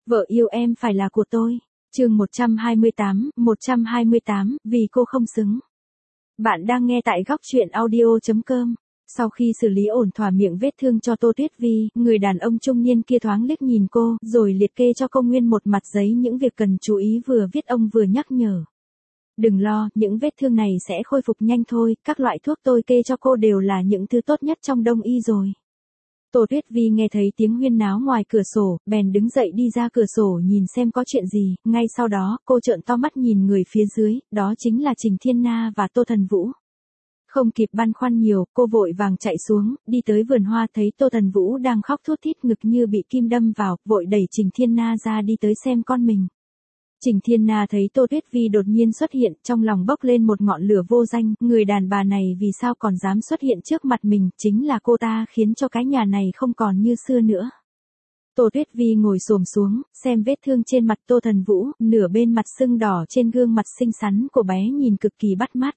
Vợ yêu em phải là của tôi. Chương 128, vì cô không xứng. Bạn đang nghe tại góc truyện audio.com. Sau khi xử lý ổn thỏa miệng vết thương cho Tô Tuyết Vi, người đàn ông trung niên kia thoáng liếc nhìn cô, rồi liệt kê cho cô nguyên một mặt giấy những việc cần chú ý vừa viết ông vừa nhắc nhở. Đừng lo, những vết thương này sẽ khôi phục nhanh thôi, các loại thuốc tôi kê cho cô đều là những thứ tốt nhất trong đông y rồi. Tô Tuyết Vi nghe thấy tiếng huyên náo ngoài cửa sổ, bèn đứng dậy đi ra cửa sổ nhìn xem có chuyện gì, ngay sau đó, cô trợn to mắt nhìn người phía dưới, đó chính là Trình Thiên Na và Tô Thần Vũ. Không kịp băn khoăn nhiều, cô vội vàng chạy xuống, đi tới vườn hoa thấy Tô Thần Vũ đang khóc thút thít ngực như bị kim đâm vào, vội đẩy Trình Thiên Na ra đi tới xem con mình. Trình Thiên Na thấy Tô Tuyết Vi đột nhiên xuất hiện, trong lòng bốc lên một ngọn lửa vô danh, người đàn bà này vì sao còn dám xuất hiện trước mặt mình, chính là cô ta khiến cho cái nhà này không còn như xưa nữa. Tô Tuyết Vi ngồi xổm xuống, xem vết thương trên mặt Tô Thần Vũ, nửa bên mặt sưng đỏ trên gương mặt xinh xắn của bé nhìn cực kỳ bắt mắt.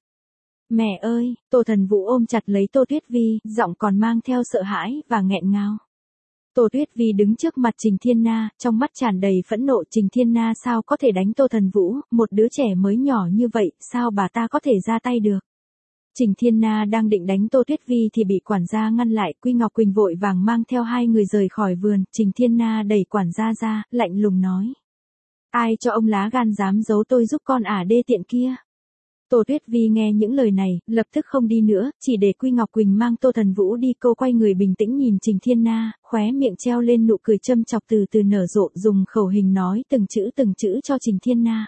Mẹ ơi, Tô Thần Vũ ôm chặt lấy Tô Tuyết Vi, giọng còn mang theo sợ hãi và nghẹn ngào. Tô Tuyết Vi đứng trước mặt Trình Thiên Na, trong mắt tràn đầy phẫn nộ. Trình Thiên Na sao có thể đánh Tô Thần Vũ, một đứa trẻ mới nhỏ như vậy, sao bà ta có thể ra tay được. Trình Thiên Na đang định đánh Tô Tuyết Vi thì bị quản gia ngăn lại, Quy Ngọc Quỳnh vội vàng mang theo hai người rời khỏi vườn. Trình Thiên Na đẩy quản gia ra, lạnh lùng nói. Ai cho ông lá gan dám giấu tôi giúp con đê tiện kia. Tô Tuyết Vi nghe những lời này, lập tức không đi nữa, chỉ để Quy Ngọc Quỳnh mang Tô Thần Vũ đi. Cô quay người bình tĩnh nhìn Trình Thiên Na, khóe miệng treo lên nụ cười châm chọc từ từ nở rộ, dùng khẩu hình nói từng chữ cho Trình Thiên Na.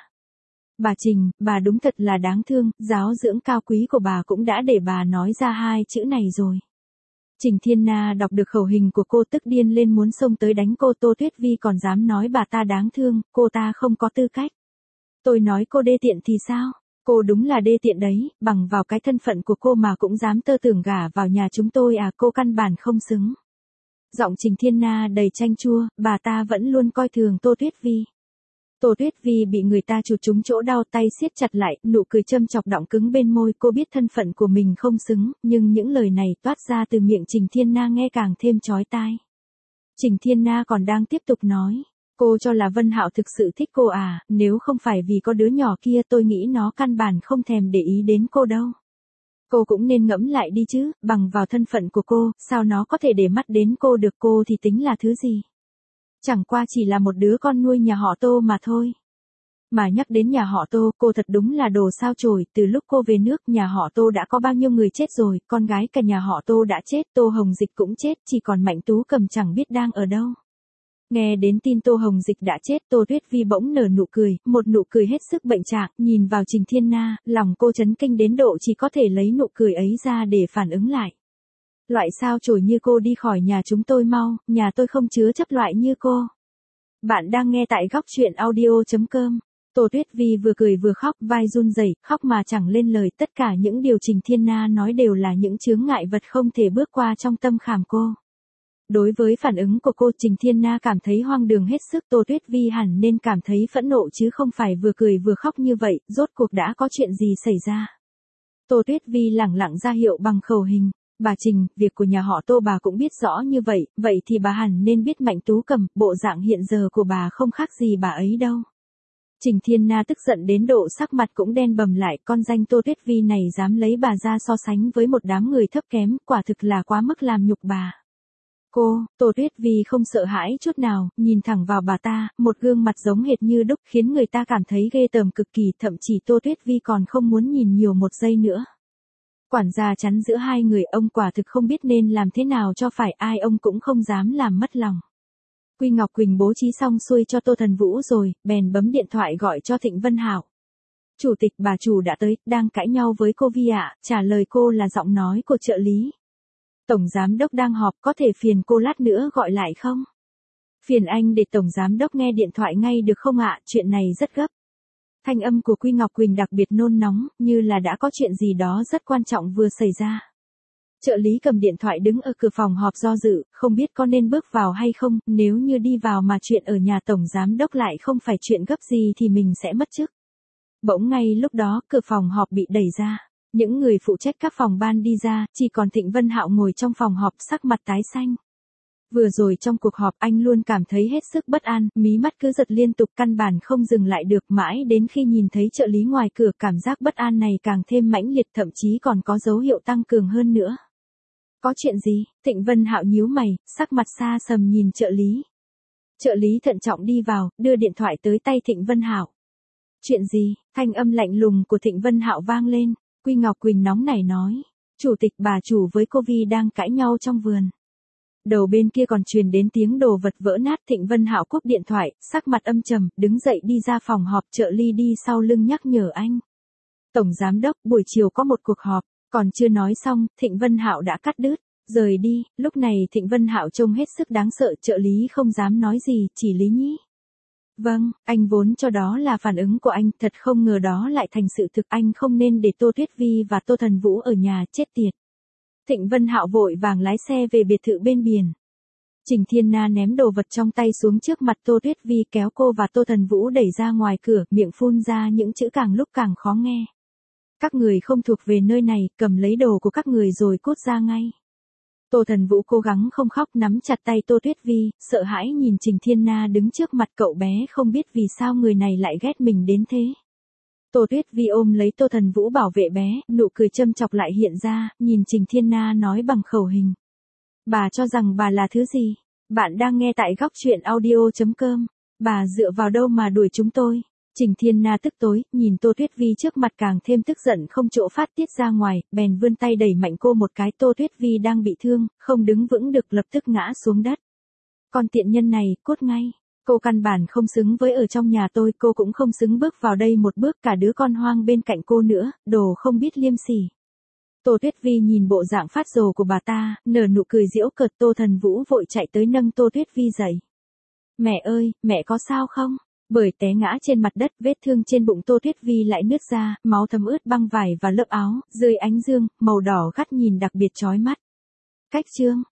Bà Trình, bà đúng thật là đáng thương, giáo dưỡng cao quý của bà cũng đã để bà nói ra hai chữ này rồi. Trình Thiên Na đọc được khẩu hình của cô tức điên lên muốn xông tới đánh cô. Tô Tuyết Vi còn dám nói bà ta đáng thương, cô ta không có tư cách. Tôi nói cô đê tiện thì sao? Cô đúng là đê tiện đấy, bằng vào cái thân phận của cô mà cũng dám tơ tưởng gả vào nhà chúng tôi à, cô căn bản không xứng. Giọng Trình Thiên Na đầy chanh chua, bà ta vẫn luôn coi thường Tô Tuyết Vi. Tô Tuyết Vi bị người ta chụp trúng chỗ đau, tay siết chặt lại, nụ cười châm chọc đọng cứng bên môi. Cô biết thân phận của mình không xứng, nhưng những lời này toát ra từ miệng Trình Thiên Na nghe càng thêm chói tai. Trình Thiên Na còn đang tiếp tục nói. Cô cho là Vân Hạo thực sự thích cô à, nếu không phải vì có đứa nhỏ kia tôi nghĩ nó căn bản không thèm để ý đến cô đâu. Cô cũng nên ngẫm lại đi chứ, bằng vào thân phận của cô, sao nó có thể để mắt đến cô được, cô thì tính là thứ gì? Chẳng qua chỉ là một đứa con nuôi nhà họ Tô mà thôi. Mà nhắc đến nhà họ Tô, cô thật đúng là đồ sao chổi, từ lúc cô về nước nhà họ Tô đã có bao nhiêu người chết rồi, con gái cả nhà họ Tô đã chết, Tô Hồng Dịch cũng chết, chỉ còn Mạnh Tú Cầm chẳng biết đang ở đâu. Nghe đến tin Tô Hồng Dịch đã chết, Tô Tuyết Vi bỗng nở nụ cười, một nụ cười hết sức bệnh trạng, nhìn vào Trình Thiên Na, lòng cô chấn kinh đến độ chỉ có thể lấy nụ cười ấy ra để phản ứng lại. Loại sao chổi như cô đi khỏi nhà chúng tôi mau, nhà tôi không chứa chấp loại như cô. Bạn đang nghe tại góc truyện audio.com. Tô Tuyết Vi vừa cười vừa khóc, vai run rẩy, khóc mà chẳng lên lời, tất cả những điều Trình Thiên Na nói đều là những chướng ngại vật không thể bước qua trong tâm khảm cô. Đối với phản ứng của cô, Trình Thiên Na cảm thấy hoang đường hết sức. Tô Tuyết Vi hẳn nên cảm thấy phẫn nộ chứ không phải vừa cười vừa khóc như vậy, rốt cuộc đã có chuyện gì xảy ra. Tô Tuyết Vi lẳng lặng ra hiệu bằng khẩu hình. Bà Trình, việc của nhà họ Tô bà cũng biết rõ như vậy, vậy thì bà hẳn nên biết Mạnh Tú Cầm, bộ dạng hiện giờ của bà không khác gì bà ấy đâu. Trình Thiên Na tức giận đến độ sắc mặt cũng đen bầm lại, con danh Tô Tuyết Vi này dám lấy bà ra so sánh với một đám người thấp kém, quả thực là quá mức làm nhục bà. Cô, Tô Tuyết Vi không sợ hãi chút nào, nhìn thẳng vào bà ta, một gương mặt giống hệt như đúc khiến người ta cảm thấy ghê tởm cực kỳ, thậm chí Tô Tuyết Vi còn không muốn nhìn nhiều một giây nữa. Quản gia chắn giữa hai người, ông quả thực không biết nên làm thế nào cho phải, ai ông cũng không dám làm mất lòng. Quy Ngọc Quỳnh bố trí xong xuôi cho Tô Thần Vũ rồi, bèn bấm điện thoại gọi cho Thịnh Vân Hạo. Chủ tịch, bà chủ đã tới, đang cãi nhau với cô Vi ạ, trả lời cô là giọng nói của trợ lý. Tổng giám đốc đang họp, có thể phiền cô lát nữa gọi lại không? Phiền anh để tổng giám đốc nghe điện thoại ngay được không ạ, chuyện này rất gấp. Thanh âm của Quy Ngọc Quỳnh đặc biệt nôn nóng, như là đã có chuyện gì đó rất quan trọng vừa xảy ra. Trợ lý cầm điện thoại đứng ở cửa phòng họp do dự, không biết có nên bước vào hay không, nếu như đi vào mà chuyện ở nhà tổng giám đốc lại không phải chuyện gấp gì thì mình sẽ mất chức. Bỗng ngay lúc đó, cửa phòng họp bị đẩy ra. Những người phụ trách các phòng ban đi ra, chỉ còn Thịnh Vân Hạo ngồi trong phòng họp sắc mặt tái xanh. Vừa rồi trong cuộc họp anh luôn cảm thấy hết sức bất an, mí mắt cứ giật liên tục căn bản không dừng lại được, mãi đến khi nhìn thấy trợ lý ngoài cửa cảm giác bất an này càng thêm mãnh liệt, thậm chí còn có dấu hiệu tăng cường hơn nữa. Có chuyện gì? Thịnh Vân Hạo nhíu mày, sắc mặt xa sầm nhìn trợ lý. Trợ lý thận trọng đi vào, đưa điện thoại tới tay Thịnh Vân Hạo. Chuyện gì? Thanh âm lạnh lùng của Thịnh Vân Hạo vang lên. Quy Ngọc Quỳnh nóng nảy nói. Chủ tịch bà chủ với cô Vi đang cãi nhau trong vườn. Đầu bên kia còn truyền đến tiếng đồ vật vỡ nát. Thịnh Vân Hạo cúp điện thoại, sắc mặt âm trầm, đứng dậy đi ra phòng họp. Trợ lý đi sau lưng nhắc nhở anh. Tổng giám đốc, buổi chiều có một cuộc họp. Còn chưa nói xong, Thịnh Vân Hạo đã cắt đứt. Rời đi. Lúc này Thịnh Vân Hạo trông hết sức đáng sợ. Trợ lý không dám nói gì, chỉ lý nhí. Vâng, anh vốn cho đó là phản ứng của anh, thật không ngờ đó lại thành sự thực. Anh không nên để Tô Tuyết Vi và Tô Thần Vũ ở nhà, chết tiệt. Thịnh Vân Hạo vội vàng lái xe về biệt thự bên biển. Trình Thiên Na ném đồ vật trong tay xuống trước mặt Tô Tuyết Vi, kéo cô và Tô Thần Vũ đẩy ra ngoài cửa, miệng phun ra những chữ càng lúc càng khó nghe. Các người không thuộc về nơi này, cầm lấy đồ của các người rồi cút ra ngay. Tô Thần Vũ cố gắng không khóc, nắm chặt tay Tô Tuyết Vi, sợ hãi nhìn Trình Thiên Na đứng trước mặt cậu bé, không biết vì sao người này lại ghét mình đến thế. Tô Tuyết Vi ôm lấy Tô Thần Vũ bảo vệ bé, nụ cười châm chọc lại hiện ra, nhìn Trình Thiên Na nói bằng khẩu hình. Bà cho rằng bà là thứ gì? Bạn đang nghe tại góc truyện audio.com. Bà dựa vào đâu mà đuổi chúng tôi? Trình Thiên Na tức tối, nhìn Tô Tuyết Vi trước mặt càng thêm tức giận không chỗ phát tiết ra ngoài, bèn vươn tay đẩy mạnh cô một cái. Tô Tuyết Vi đang bị thương, không đứng vững được, lập tức ngã xuống đất. Con tiện nhân này, cút ngay. Cô căn bản không xứng với ở trong nhà tôi, cô cũng không xứng bước vào đây một bước, cả đứa con hoang bên cạnh cô nữa, đồ không biết liêm sỉ. Tô Tuyết Vi nhìn bộ dạng phát rồ của bà ta, nở nụ cười giễu cợt. Tô Thần Vũ vội chạy tới nâng Tô Tuyết Vi dậy. Mẹ ơi, mẹ có sao không? Bởi té ngã trên mặt đất, vết thương trên bụng Tô Tuyết Vi lại nứt ra, máu thấm ướt băng vải và lớp áo, dưới ánh dương, màu đỏ gắt nhìn đặc biệt chói mắt. Cách chương